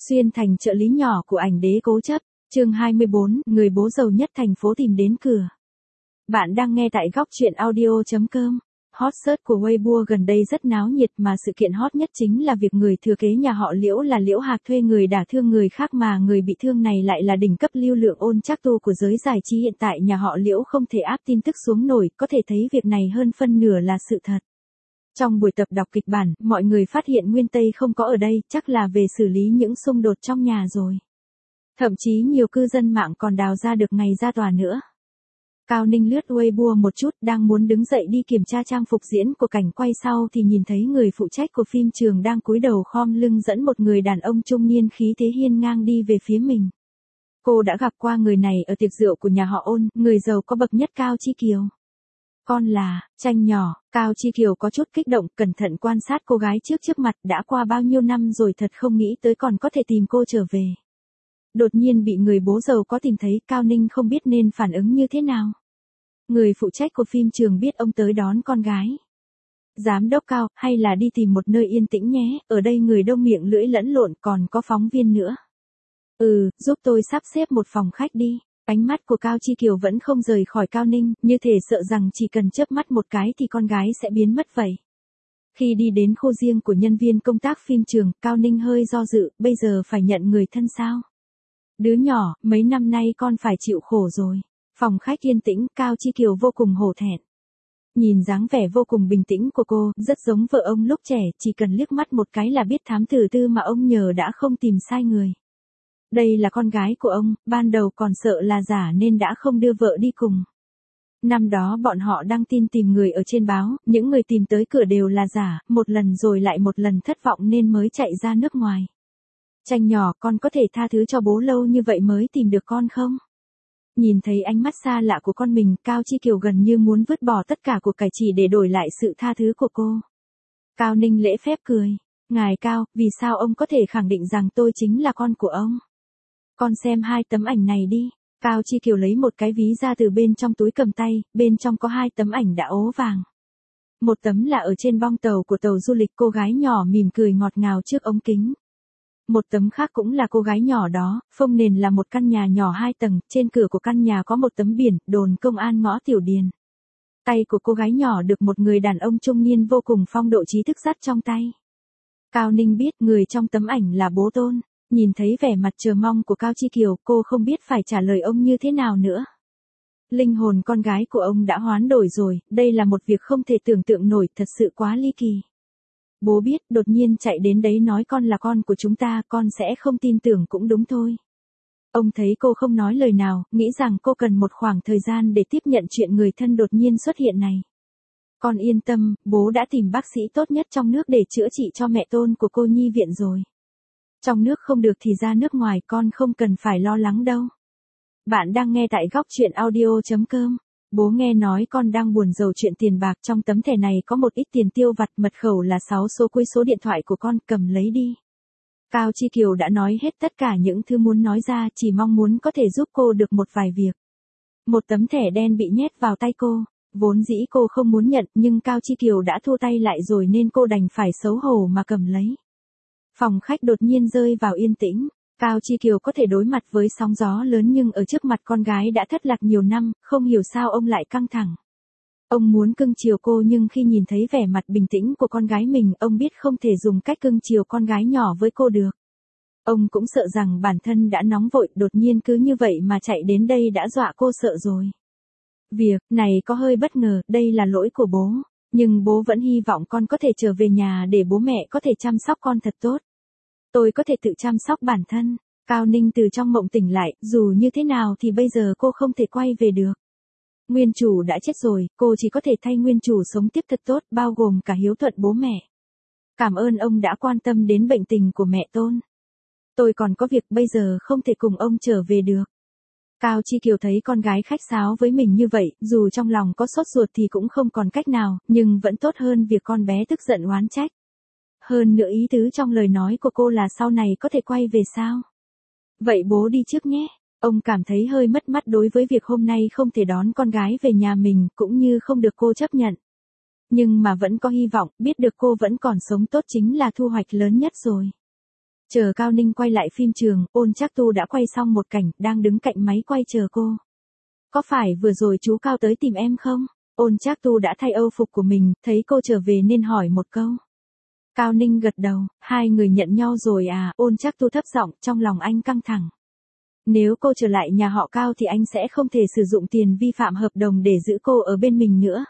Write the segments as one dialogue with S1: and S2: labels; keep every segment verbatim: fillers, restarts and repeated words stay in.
S1: Xuyên thành trợ lý nhỏ của ảnh đế cố chấp, chương hai mươi bốn, người bố giàu nhất thành phố tìm đến cửa. Bạn đang nghe tại góc truyện audio chấm com. Hot search của Weibo gần đây rất náo nhiệt mà sự kiện hot nhất chính là việc người thừa kế nhà họ Liễu là Liễu Hạc thuê người đả thương người khác mà người bị thương này lại là đỉnh cấp lưu lượng ôn chắc tu của giới giải trí hiện tại. Nhà họ Liễu không thể áp tin tức xuống nổi, có thể thấy việc này hơn phân nửa là sự thật. Trong buổi tập đọc kịch bản, mọi người phát hiện Nguyên Tây không có ở đây, chắc là về xử lý những xung đột trong nhà rồi. Thậm chí nhiều cư dân mạng còn đào ra được ngày ra tòa nữa. Cao Ninh lướt Weibo một chút, đang muốn đứng dậy đi kiểm tra trang phục diễn của cảnh quay sau thì nhìn thấy người phụ trách của phim trường đang cúi đầu khom lưng dẫn một người đàn ông trung niên khí thế hiên ngang đi về phía mình. Cô đã gặp qua người này ở tiệc rượu của nhà họ Ôn, người giàu có bậc nhất Cao Chi Kiều. Con là, Tranh nhỏ, Cao Chi Kiều có chút kích động, cẩn thận quan sát cô gái trước trước mặt, đã qua bao nhiêu năm rồi thật không nghĩ tới còn có thể tìm cô trở về. Đột nhiên bị người bố giàu có tìm thấy, Cao Ninh không biết nên phản ứng như thế nào. Người phụ trách của phim trường biết ông tới đón con gái. Giám đốc Cao, hay là đi tìm một nơi yên tĩnh nhé, ở đây người đông miệng lưỡi lẫn lộn, còn có phóng viên nữa. Ừ, giúp tôi sắp xếp một phòng khách đi. Ánh mắt của Cao Chi Kiều vẫn không rời khỏi Cao Ninh, như thể sợ rằng chỉ cần chớp mắt một cái thì con gái sẽ biến mất vậy. Khi đi đến khu riêng của nhân viên công tác phim trường, Cao Ninh hơi do dự, bây giờ phải nhận người thân sao? Đứa nhỏ, mấy năm nay con phải chịu khổ rồi. Phòng khách yên tĩnh, Cao Chi Kiều vô cùng hổ thẹn. Nhìn dáng vẻ vô cùng bình tĩnh của cô, rất giống vợ ông lúc trẻ, chỉ cần liếc mắt một cái là biết thám tử tư mà ông nhờ đã không tìm sai người. Đây là con gái của ông, ban đầu còn sợ là giả nên đã không đưa vợ đi cùng. Năm đó bọn họ đăng tin tìm người ở trên báo, những người tìm tới cửa đều là giả, một lần rồi lại một lần thất vọng nên mới chạy ra nước ngoài. Tranh nhỏ, con có thể tha thứ cho bố lâu như vậy mới tìm được con không? Nhìn thấy ánh mắt xa lạ của con mình, Cao Chi Kiều gần như muốn vứt bỏ tất cả của cải chỉ để đổi lại sự tha thứ của cô. Cao Ninh lễ phép cười. Ngài Cao, vì sao ông có thể khẳng định rằng tôi chính là con của ông? Con xem hai tấm ảnh này đi. Cao Chi Kiều lấy một cái ví ra từ bên trong túi cầm tay, bên trong có hai tấm ảnh đã ố vàng. Một tấm là ở trên bong tàu của tàu du lịch, cô gái nhỏ mỉm cười ngọt ngào trước ống kính. Một tấm khác cũng là cô gái nhỏ đó, phông nền là một căn nhà nhỏ hai tầng, trên cửa của căn nhà có một tấm biển, đồn công an ngõ Tiểu Điền. Tay của cô gái nhỏ được một người đàn ông trung niên vô cùng phong độ trí thức dắt trong tay. Cao Ninh biết người trong tấm ảnh là bố Tôn. Nhìn thấy vẻ mặt chờ mong của Cao Chi Kiều, cô không biết phải trả lời ông như thế nào nữa. Linh hồn con gái của ông đã hoán đổi rồi, đây là một việc không thể tưởng tượng nổi, thật sự quá ly kỳ. Bố biết, đột nhiên chạy đến đấy nói con là con của chúng ta, con sẽ không tin tưởng cũng đúng thôi. Ông thấy cô không nói lời nào, nghĩ rằng cô cần một khoảng thời gian để tiếp nhận chuyện người thân đột nhiên xuất hiện này. Con yên tâm, bố đã tìm bác sĩ tốt nhất trong nước để chữa trị cho mẹ Tôn của cô nhi viện rồi. Trong nước không được thì ra nước ngoài, con không cần phải lo lắng đâu. Bạn đang nghe tại góc truyện audio chấm com. Bố nghe nói con đang buồn rầu chuyện tiền bạc, trong tấm thẻ này có một ít tiền tiêu vặt, mật khẩu là sáu số cuối số điện thoại của con, cầm lấy đi. Cao Chi Kiều đã nói hết tất cả những thứ muốn nói ra, chỉ mong muốn có thể giúp cô được một vài việc. Một tấm thẻ đen bị nhét vào tay cô, vốn dĩ cô không muốn nhận nhưng Cao Chi Kiều đã thua tay lại rồi nên cô đành phải xấu hổ mà cầm lấy. Phòng khách đột nhiên rơi vào yên tĩnh, Cao Chi Kiều có thể đối mặt với sóng gió lớn nhưng ở trước mặt con gái đã thất lạc nhiều năm, không hiểu sao ông lại căng thẳng. Ông muốn cưng chiều cô nhưng khi nhìn thấy vẻ mặt bình tĩnh của con gái mình, ông biết không thể dùng cách cưng chiều con gái nhỏ với cô được. Ông cũng sợ rằng bản thân đã nóng vội, đột nhiên cứ như vậy mà chạy đến đây đã dọa cô sợ rồi. Việc này có hơi bất ngờ, đây là lỗi của bố, nhưng bố vẫn hy vọng con có thể trở về nhà để bố mẹ có thể chăm sóc con thật tốt. Tôi có thể tự chăm sóc bản thân. Cao Ninh từ trong mộng tỉnh lại, dù như thế nào thì bây giờ cô không thể quay về được. Nguyên chủ đã chết rồi, cô chỉ có thể thay nguyên chủ sống tiếp thật tốt, bao gồm cả hiếu thuận bố mẹ. Cảm ơn ông đã quan tâm đến bệnh tình của mẹ Tôn. Tôi còn có việc bây giờ không thể cùng ông trở về được. Cao Chi Kiều thấy con gái khách sáo với mình như vậy, dù trong lòng có sốt ruột thì cũng không còn cách nào, nhưng vẫn tốt hơn việc con bé tức giận oán trách. Hơn nữa ý tứ trong lời nói của cô là sau này có thể quay về sao? Vậy bố đi trước nhé. Ông cảm thấy hơi mất mát đối với việc hôm nay không thể đón con gái về nhà mình, cũng như không được cô chấp nhận. Nhưng mà vẫn có hy vọng, biết được cô vẫn còn sống tốt chính là thu hoạch lớn nhất rồi. Chờ Cao Ninh quay lại phim trường, Ôn Trác Tu đã quay xong một cảnh, đang đứng cạnh máy quay chờ cô. Có phải vừa rồi chú Cao tới tìm em không? Ôn Trác Tu đã thay âu phục của mình, thấy cô trở về nên hỏi một câu. Cao Ninh gật đầu, hai người nhận nhau rồi à? Ôn Trác Tu thấp giọng, trong lòng anh căng thẳng. Nếu cô trở lại nhà họ Cao thì anh sẽ không thể sử dụng tiền vi phạm hợp đồng để giữ cô ở bên mình nữa.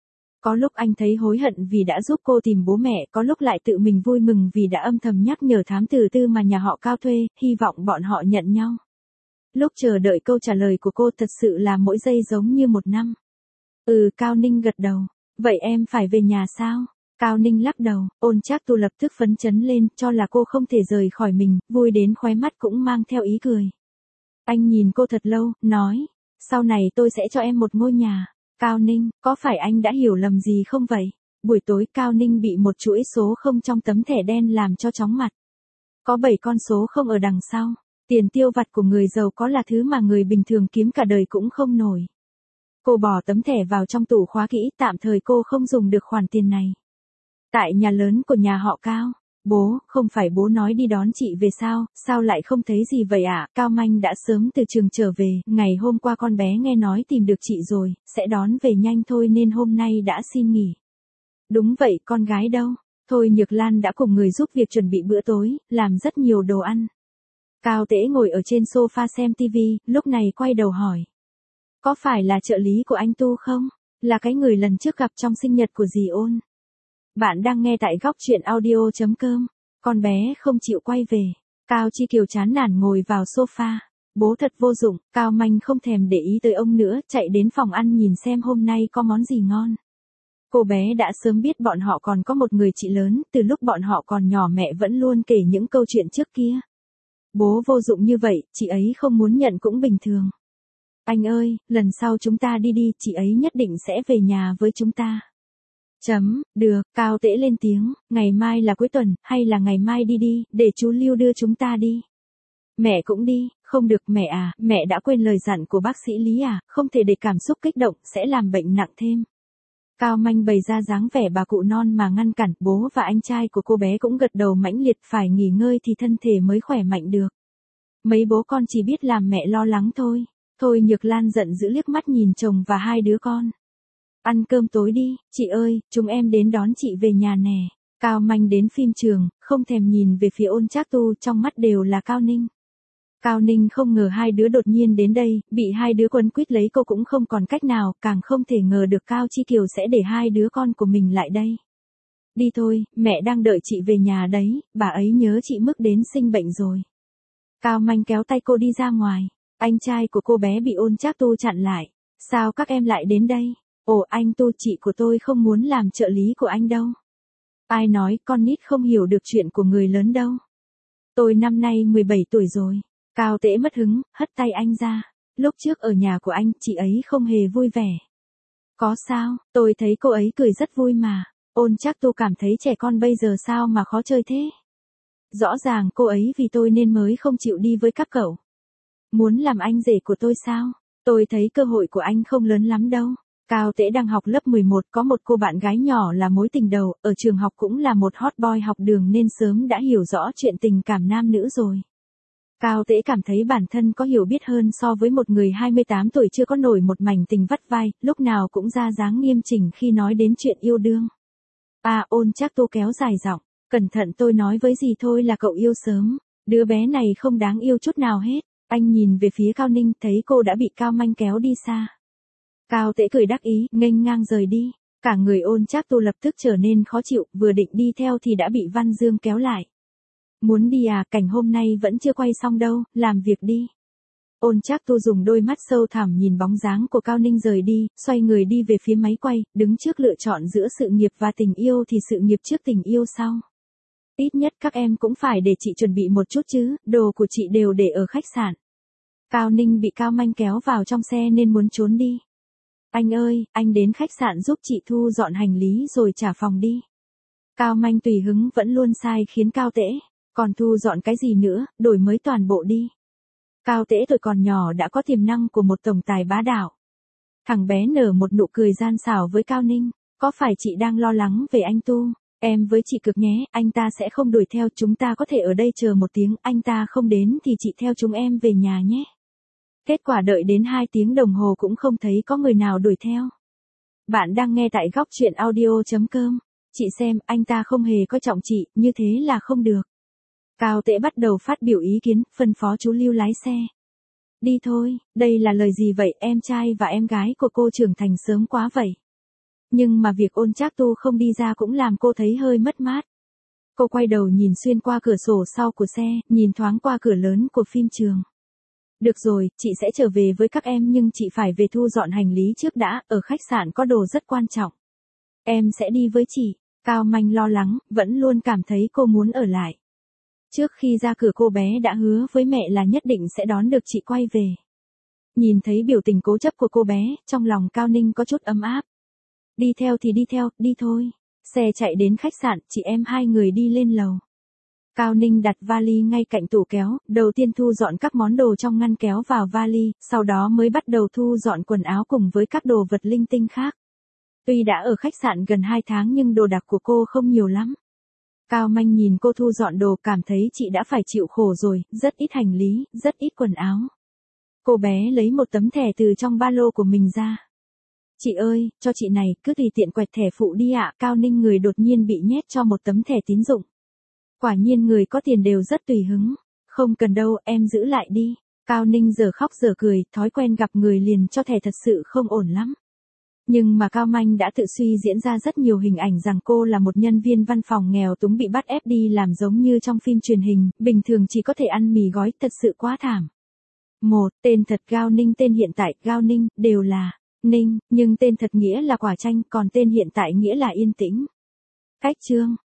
S1: Có lúc anh thấy hối hận vì đã giúp cô tìm bố mẹ, có lúc lại tự mình vui mừng vì đã âm thầm nhắc nhở thám tử tư mà nhà họ Cao thuê, hy vọng bọn họ nhận nhau. Lúc chờ đợi câu trả lời của cô thật sự là mỗi giây giống như một năm. Ừ, Cao Ninh gật đầu. Vậy em phải về nhà sao? Cao Ninh lắc đầu, Ôn Trác Tu lập tức phấn chấn lên, cho là cô không thể rời khỏi mình, vui đến khóe mắt cũng mang theo ý cười. Anh nhìn cô thật lâu, nói, sau này tôi sẽ cho em một ngôi nhà. Cao Ninh, có phải anh đã hiểu lầm gì không vậy? Buổi tối Cao Ninh bị một chuỗi số không trong tấm thẻ đen làm cho chóng mặt. Có bảy con số không ở đằng sau. Tiền tiêu vặt của người giàu có là thứ mà người bình thường kiếm cả đời cũng không nổi. Cô bỏ tấm thẻ vào trong tủ khóa kỹ, tạm thời cô không dùng được khoản tiền này. Tại nhà lớn của nhà họ Cao. Bố, không phải bố nói đi đón chị về sao, sao lại không thấy gì vậy ạ? À? Cao Manh đã sớm từ trường trở về, ngày hôm qua con bé nghe nói tìm được chị rồi, sẽ đón về nhanh thôi nên hôm nay đã xin nghỉ. Đúng vậy, con gái đâu? Thôi Nhược Lan đã cùng người giúp việc chuẩn bị bữa tối, làm rất nhiều đồ ăn. Cao Tễ ngồi ở trên sofa xem tivi, lúc này quay đầu hỏi. Có phải là trợ lý của anh Tu không? Là cái người lần trước gặp trong sinh nhật của dì Ôn. Bạn đang nghe tại góc truyện audio chấm com. Con bé không chịu quay về. Cao Chi Kiều chán nản ngồi vào sofa. Bố thật vô dụng, Cao Manh không thèm để ý tới ông nữa, chạy đến phòng ăn nhìn xem hôm nay có món gì ngon. Cô bé đã sớm biết bọn họ còn có một người chị lớn, từ lúc bọn họ còn nhỏ mẹ vẫn luôn kể những câu chuyện trước kia. Bố vô dụng như vậy, chị ấy không muốn nhận cũng bình thường. Anh ơi, lần sau chúng ta đi đi, chị ấy nhất định sẽ về nhà với chúng ta. Chấm, được, Cao Tễ lên tiếng, ngày mai là cuối tuần, hay là ngày mai đi đi, để chú Lưu đưa chúng ta đi. Mẹ cũng đi, không được mẹ à, mẹ đã quên lời dặn của bác sĩ Lý à, không thể để cảm xúc kích động, sẽ làm bệnh nặng thêm. Cao Manh bày ra dáng vẻ bà cụ non mà ngăn cản, bố và anh trai của cô bé cũng gật đầu mãnh liệt, phải nghỉ ngơi thì thân thể mới khỏe mạnh được. Mấy bố con chỉ biết làm mẹ lo lắng thôi. Thôi Nhược Lan giận dữ liếc mắt nhìn chồng và hai đứa con. Ăn cơm tối đi, chị ơi, chúng em đến đón chị về nhà nè. Cao Manh đến phim trường, không thèm nhìn về phía Ôn Trác Tu, trong mắt đều là Cao Ninh. Cao Ninh không ngờ hai đứa đột nhiên đến đây, bị hai đứa quấn quýt lấy cô cũng không còn cách nào, càng không thể ngờ được Cao Chi Kiều sẽ để hai đứa con của mình lại đây. Đi thôi, mẹ đang đợi chị về nhà đấy, bà ấy nhớ chị mức đến sinh bệnh rồi. Cao Manh kéo tay cô đi ra ngoài. Anh trai của cô bé bị Ôn Trác Tu chặn lại. Sao các em lại đến đây? Ồ, anh Tu, chị của tôi không muốn làm trợ lý của anh đâu. Ai nói, con nít không hiểu được chuyện của người lớn đâu. Tôi năm nay mười bảy tuổi rồi. Cao Tễ mất hứng, hất tay anh ra. Lúc trước ở nhà của anh, chị ấy không hề vui vẻ. Có sao, tôi thấy cô ấy cười rất vui mà. Ôn Trác Tu cảm thấy trẻ con bây giờ sao mà khó chơi thế. Rõ ràng cô ấy vì tôi nên mới không chịu đi với các cậu. Muốn làm anh rể của tôi sao? Tôi thấy cơ hội của anh không lớn lắm đâu. Cao Tễ đang học lớp mười một, có một cô bạn gái nhỏ là mối tình đầu, ở trường học cũng là một hot boy học đường nên sớm đã hiểu rõ chuyện tình cảm nam nữ rồi. Cao Tễ cảm thấy bản thân có hiểu biết hơn so với một người hai mươi tám tuổi chưa có nổi một mảnh tình vắt vai, lúc nào cũng ra dáng nghiêm chỉnh khi nói đến chuyện yêu đương. À, Ôn Trác Tu kéo dài giọng, cẩn thận tôi nói với gì thôi là cậu yêu sớm, đứa bé này không đáng yêu chút nào hết. Anh nhìn về phía Cao Ninh, thấy cô đã bị Cao Manh kéo đi xa. Cao Tễ cười đắc ý, nghênh ngang rời đi. Cả người Ôn Trác Tu lập tức trở nên khó chịu, vừa định đi theo thì đã bị Văn Dương kéo lại. Muốn đi à, cảnh hôm nay vẫn chưa quay xong đâu, làm việc đi. Ôn Trác Tu dùng đôi mắt sâu thẳm nhìn bóng dáng của Cao Ninh rời đi, xoay người đi về phía máy quay, đứng trước lựa chọn giữa sự nghiệp và tình yêu thì sự nghiệp trước tình yêu sau. Ít nhất các em cũng phải để chị chuẩn bị một chút chứ, đồ của chị đều để ở khách sạn. Cao Ninh bị Cao Manh kéo vào trong xe nên muốn trốn đi. Anh ơi, anh đến khách sạn giúp chị thu dọn hành lý rồi trả phòng đi. Cao Manh tùy hứng vẫn luôn sai khiến Cao Tễ. Còn thu dọn cái gì nữa, đổi mới toàn bộ đi. Cao Tễ tuổi còn nhỏ đã có tiềm năng của một tổng tài bá đạo. Thằng bé nở một nụ cười gian xảo với Cao Ninh. Có phải chị đang lo lắng về anh Tu? Em với chị cực nhé, anh ta sẽ không đuổi theo, chúng ta có thể ở đây chờ một tiếng, anh ta không đến thì chị theo chúng em về nhà nhé. Kết quả đợi đến hai tiếng đồng hồ cũng không thấy có người nào đuổi theo. Bạn đang nghe tại góc chuyện audio chấm com. Chị xem, anh ta không hề coi trọng chị, như thế là không được. Cao Tễ bắt đầu phát biểu ý kiến, phân phó chú Lưu lái xe. Đi thôi, đây là lời gì vậy, em trai và em gái của cô trưởng thành sớm quá vậy. Nhưng mà việc ôn Trác Tu không đi ra cũng làm cô thấy hơi mất mát. Cô quay đầu nhìn xuyên qua cửa sổ sau của xe, nhìn thoáng qua cửa lớn của phim trường. Được rồi, chị sẽ trở về với các em nhưng chị phải về thu dọn hành lý trước đã, ở khách sạn có đồ rất quan trọng. Em sẽ đi với chị. Cao Manh lo lắng, vẫn luôn cảm thấy cô muốn ở lại. Trước khi ra cửa cô bé đã hứa với mẹ là nhất định sẽ đón được chị quay về. Nhìn thấy biểu tình cố chấp của cô bé, trong lòng Cao Ninh có chút ấm áp. Đi theo thì đi theo, đi thôi. Xe chạy đến khách sạn, chị em hai người đi lên lầu. Cao Ninh đặt vali ngay cạnh tủ kéo, đầu tiên thu dọn các món đồ trong ngăn kéo vào vali, sau đó mới bắt đầu thu dọn quần áo cùng với các đồ vật linh tinh khác. Tuy đã ở khách sạn gần hai tháng nhưng đồ đạc của cô không nhiều lắm. Cao Manh nhìn cô thu dọn đồ cảm thấy chị đã phải chịu khổ rồi, rất ít hành lý, rất ít quần áo. Cô bé lấy một tấm thẻ từ trong ba lô của mình ra. Chị ơi, cho chị này, cứ tùy tiện quẹt thẻ phụ đi ạ. Cao Ninh người đột nhiên bị nhét cho một tấm thẻ tín dụng. Quả nhiên người có tiền đều rất tùy hứng. Không cần đâu, em giữ lại đi. Cao Ninh giờ khóc giờ cười, thói quen gặp người liền cho thẻ thật sự không ổn lắm. Nhưng mà Cao Manh đã tự suy diễn ra rất nhiều hình ảnh rằng cô là một nhân viên văn phòng nghèo túng bị bắt ép đi làm giống như trong phim truyền hình, bình thường chỉ có thể ăn mì gói, thật sự quá thảm. Một, tên thật Gao Ninh, tên hiện tại Gao Ninh, đều là Ninh, nhưng tên thật nghĩa là Quả Chanh, còn tên hiện tại nghĩa là Yên Tĩnh. Cách chương